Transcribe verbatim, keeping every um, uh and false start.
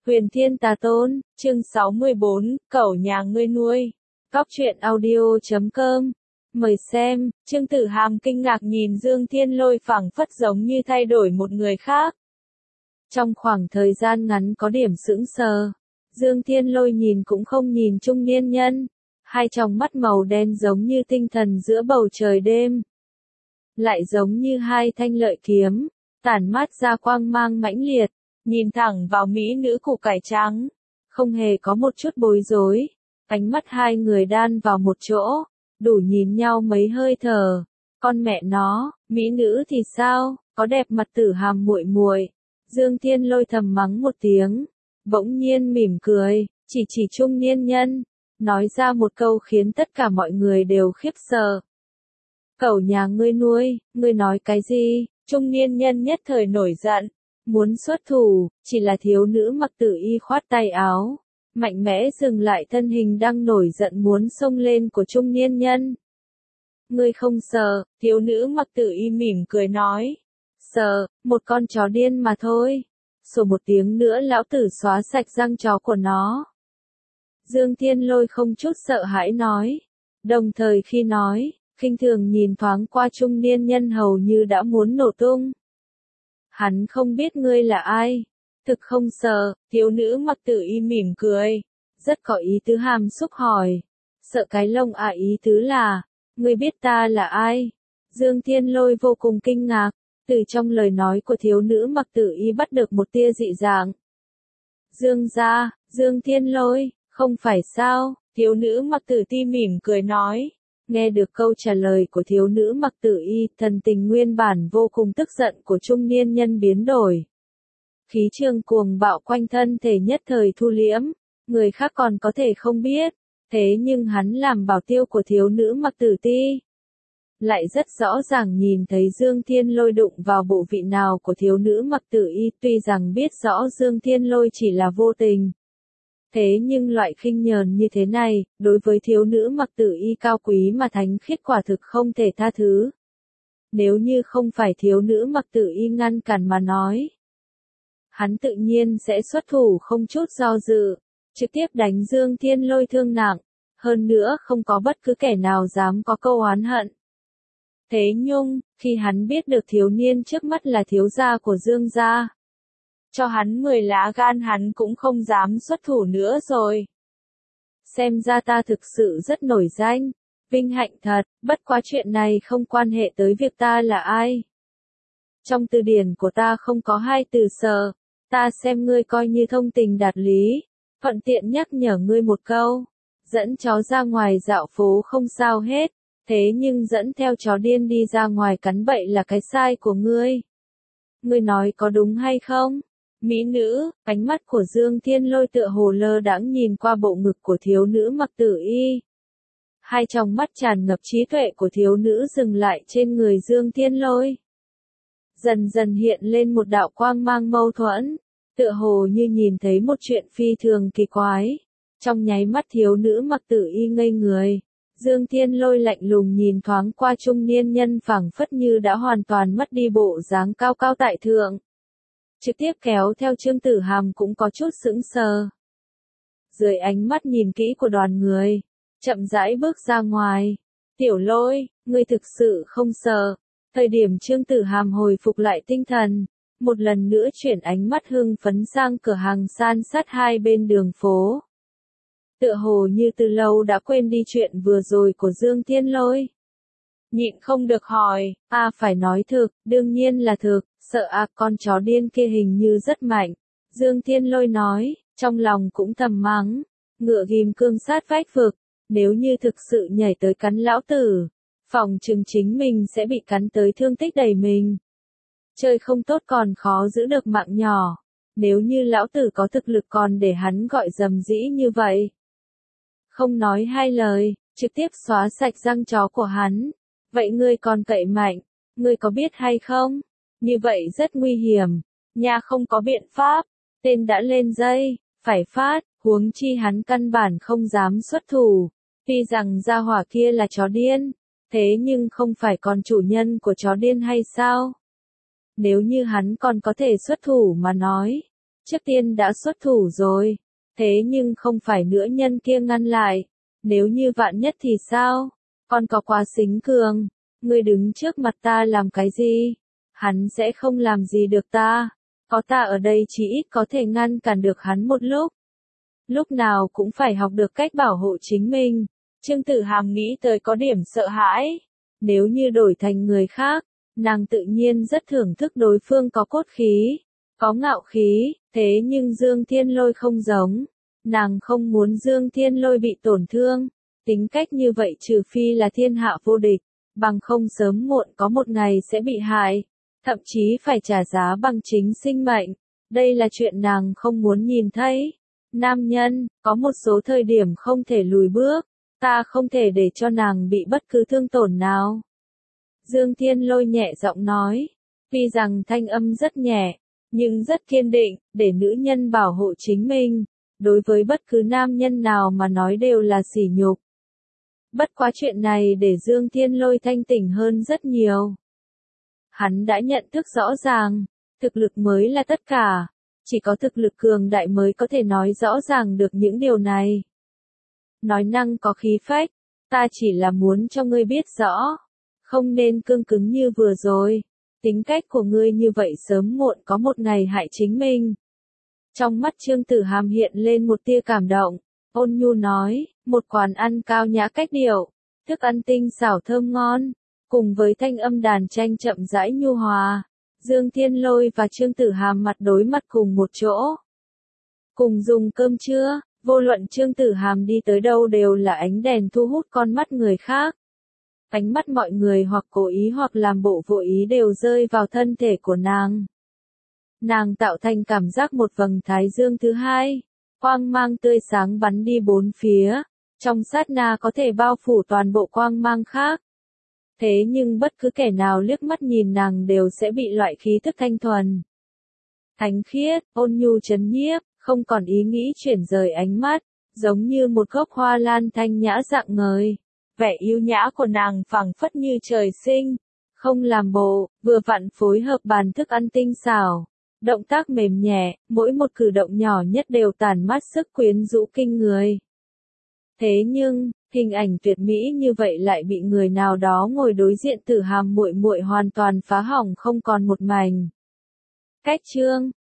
Huyền Thiên Tà Tôn, chương sáu mươi bốn, cẩu nhà ngươi nuôi. Góc truyện audio chấm com. Mời xem, Trương Tử Hàm kinh ngạc nhìn Dương Thiên Lôi phảng phất giống như thay đổi một người khác. Trong khoảng thời gian ngắn có điểm sững sờ, Dương Thiên Lôi nhìn cũng không nhìn trung niên nhân, hai tròng mắt màu đen giống như tinh thần giữa bầu trời đêm. Lại giống như hai thanh lợi kiếm, tản mát ra quang mang mãnh liệt, nhìn thẳng vào mỹ nữ củ cải trắng, không hề có một chút bối rối, ánh mắt hai người đan vào một chỗ, đủ nhìn nhau mấy hơi thở. Con mẹ nó, mỹ nữ thì sao, có đẹp mặt Tử Hàm muội muội. Dương Thiên Lôi thầm mắng một tiếng, bỗng nhiên mỉm cười, chỉ chỉ trung niên nhân, nói ra một câu khiến tất cả mọi người đều khiếp sợ. Cẩu nhà ngươi nuôi, ngươi nói cái gì? Trung niên nhân nhất thời nổi giận, muốn xuất thủ, chỉ là thiếu nữ mặc tử y khoát tay áo, mạnh mẽ dừng lại thân hình đang nổi giận muốn xông lên của trung niên nhân. Ngươi không sợ, thiếu nữ mặc tử y mỉm cười nói. Sợ, một con chó điên mà thôi. Sổ một tiếng nữa lão tử xóa sạch răng chó của nó. Dương Thiên Lôi không chút sợ hãi nói. Đồng thời khi nói, khinh thường nhìn thoáng qua trung niên nhân hầu như đã muốn nổ tung. Hắn không biết ngươi là ai. Thực không sợ, thiếu nữ mặc tử y mỉm cười. Rất có ý tứ hàm xúc hỏi. Sợ cái lông à, ý tứ là, ngươi biết ta là ai? Dương Thiên Lôi vô cùng kinh ngạc. Từ trong lời nói của thiếu nữ mặc tử y bắt được một tia dị dạng. Dương gia, Dương Thiên Lôi, không phải sao? Thiếu nữ mặc tử ti mỉm cười nói. Nghe được câu trả lời của thiếu nữ mặc tử y, thần tình nguyên bản vô cùng tức giận của trung niên nhân biến đổi. Khí trường cuồng bạo quanh thân thể nhất thời thu liễm, người khác còn có thể không biết, thế nhưng hắn làm bảo tiêu của thiếu nữ mặc tử ti. Lại rất rõ ràng nhìn thấy Dương Thiên Lôi đụng vào bộ vị nào của thiếu nữ mặc tử y, tuy rằng biết rõ Dương Thiên Lôi chỉ là vô tình. Thế nhưng loại khinh nhờn như thế này, đối với thiếu nữ mặc tử y cao quý mà thánh khiết quả thực không thể tha thứ. Nếu như không phải thiếu nữ mặc tử y ngăn cản mà nói, hắn tự nhiên sẽ xuất thủ không chút do dự, trực tiếp đánh Dương Thiên Lôi thương nặng, hơn nữa không có bất cứ kẻ nào dám có câu oán hận. Thế nhưng, khi hắn biết được thiếu niên trước mắt là thiếu gia của Dương gia, cho hắn mười lá gan hắn cũng không dám xuất thủ nữa rồi. Xem ra ta thực sự rất nổi danh, vinh hạnh thật, bất quá chuyện này không quan hệ tới việc ta là ai. Trong từ điển của ta không có hai từ sợ, ta xem ngươi coi như thông tình đạt lý, thuận tiện nhắc nhở ngươi một câu, dẫn chó ra ngoài dạo phố không sao hết, thế nhưng dẫn theo chó điên đi ra ngoài cắn bậy là cái sai của ngươi. Ngươi nói có đúng hay không? Mỹ nữ, ánh mắt của Dương Thiên Lôi tựa hồ lơ đãng nhìn qua bộ ngực của thiếu nữ mặc tử y. Hai tròng mắt tràn ngập trí tuệ của thiếu nữ dừng lại trên người Dương Thiên Lôi. Dần dần hiện lên một đạo quang mang mâu thuẫn, tựa hồ như nhìn thấy một chuyện phi thường kỳ quái. Trong nháy mắt thiếu nữ mặc tử y ngây người. Dương Thiên Lôi lạnh lùng nhìn thoáng qua trung niên nhân phảng phất như đã hoàn toàn mất đi bộ dáng cao cao tại thượng. Trực tiếp kéo theo Trương Tử Hàm cũng có chút sững sờ. Dưới ánh mắt nhìn kỹ của đoàn người, chậm rãi bước ra ngoài. Tiểu Lôi, ngươi thực sự không sợ. Thời điểm Trương Tử Hàm hồi phục lại tinh thần, một lần nữa chuyển ánh mắt hưng phấn sang cửa hàng san sát hai bên đường phố. Tựa hồ như từ lâu đã quên đi chuyện vừa rồi của Dương Thiên Lôi. Nhịn không được hỏi, à phải nói thực, đương nhiên là thực, sợ à con chó điên kia hình như rất mạnh. Dương Thiên Lôi nói, trong lòng cũng thầm mắng, ngựa ghim cương sát vách vực, nếu như thực sự nhảy tới cắn lão tử, phòng chừng chính mình sẽ bị cắn tới thương tích đầy mình. Chơi không tốt còn khó giữ được mạng nhỏ, nếu như lão tử có thực lực còn để hắn gọi dầm dĩ như vậy. Không nói hai lời, trực tiếp xóa sạch răng chó của hắn. Vậy ngươi còn cậy mạnh, ngươi có biết hay không? Như vậy rất nguy hiểm, nhà không có biện pháp, tên đã lên dây, phải phát, huống chi hắn căn bản không dám xuất thủ. Tuy rằng gia hỏa kia là chó điên, thế nhưng không phải còn chủ nhân của chó điên hay sao? Nếu như hắn còn có thể xuất thủ mà nói, trước tiên đã xuất thủ rồi. Thế nhưng không phải nữ nhân kia ngăn lại. Nếu như vạn nhất thì sao? Con có quá xính cường. Ngươi đứng trước mặt ta làm cái gì? Hắn sẽ không làm gì được ta. Có ta ở đây chỉ ít có thể ngăn cản được hắn một lúc. Lúc nào cũng phải học được cách bảo hộ chính mình. Trương Tử Hàm nghĩ tới có điểm sợ hãi. Nếu như đổi thành người khác, nàng tự nhiên rất thưởng thức đối phương có cốt khí, có ngạo khí, thế nhưng Dương Thiên Lôi không giống. Nàng không muốn Dương Thiên Lôi bị tổn thương. Tính cách như vậy trừ phi là thiên hạ vô địch, bằng không sớm muộn có một ngày sẽ bị hại, thậm chí phải trả giá bằng chính sinh mệnh. Đây là chuyện nàng không muốn nhìn thấy. Nam nhân, có một số thời điểm không thể lùi bước, ta không thể để cho nàng bị bất cứ thương tổn nào. Dương Thiên Lôi nhẹ giọng nói, tuy rằng thanh âm rất nhẹ, nhưng rất kiên định, để nữ nhân bảo hộ chính mình, đối với bất cứ nam nhân nào mà nói đều là sỉ nhục. Bất quá chuyện này để Dương Thiên Lôi thanh tỉnh hơn rất nhiều. Hắn đã nhận thức rõ ràng, thực lực mới là tất cả, chỉ có thực lực cường đại mới có thể nói rõ ràng được những điều này. Nói năng có khí phách, ta chỉ là muốn cho ngươi biết rõ, không nên cương cứng như vừa rồi, tính cách của ngươi như vậy sớm muộn có một ngày hại chính mình. Trong mắt Trương Tử Hàm hiện lên một tia cảm động, ôn nhu nói, một quán ăn cao nhã cách điệu, thức ăn tinh xảo thơm ngon, cùng với thanh âm đàn tranh chậm rãi nhu hòa, Dương Thiên Lôi và Trương Tử Hàm mặt đối mặt cùng một chỗ. Cùng dùng cơm trưa, vô luận Trương Tử Hàm đi tới đâu đều là ánh đèn thu hút con mắt người khác. Ánh mắt mọi người hoặc cố ý hoặc làm bộ vô ý đều rơi vào thân thể của nàng. Nàng tạo thành cảm giác một vầng thái dương thứ hai, quang mang tươi sáng bắn đi bốn phía, trong sát na có thể bao phủ toàn bộ quang mang khác. Thế nhưng bất cứ kẻ nào liếc mắt nhìn nàng đều sẽ bị loại khí thức thanh thuần, thánh khiết, ôn nhu trấn nhiếp, không còn ý nghĩ chuyển rời ánh mắt, giống như một gốc hoa lan thanh nhã rạng ngời. Vẻ yêu nhã của nàng phảng phất như trời sinh, không làm bộ, vừa vặn phối hợp bàn thức ăn tinh xảo. Động tác mềm nhẹ, mỗi một cử động nhỏ nhất đều tản mát sức quyến rũ kinh người. Thế nhưng, hình ảnh tuyệt mỹ như vậy lại bị người nào đó ngồi đối diện Tử Hàm muội muội hoàn toàn phá hỏng không còn một mảnh. Cách chương